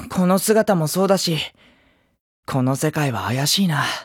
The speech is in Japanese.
この姿もそうだし、この世界は怪しいな。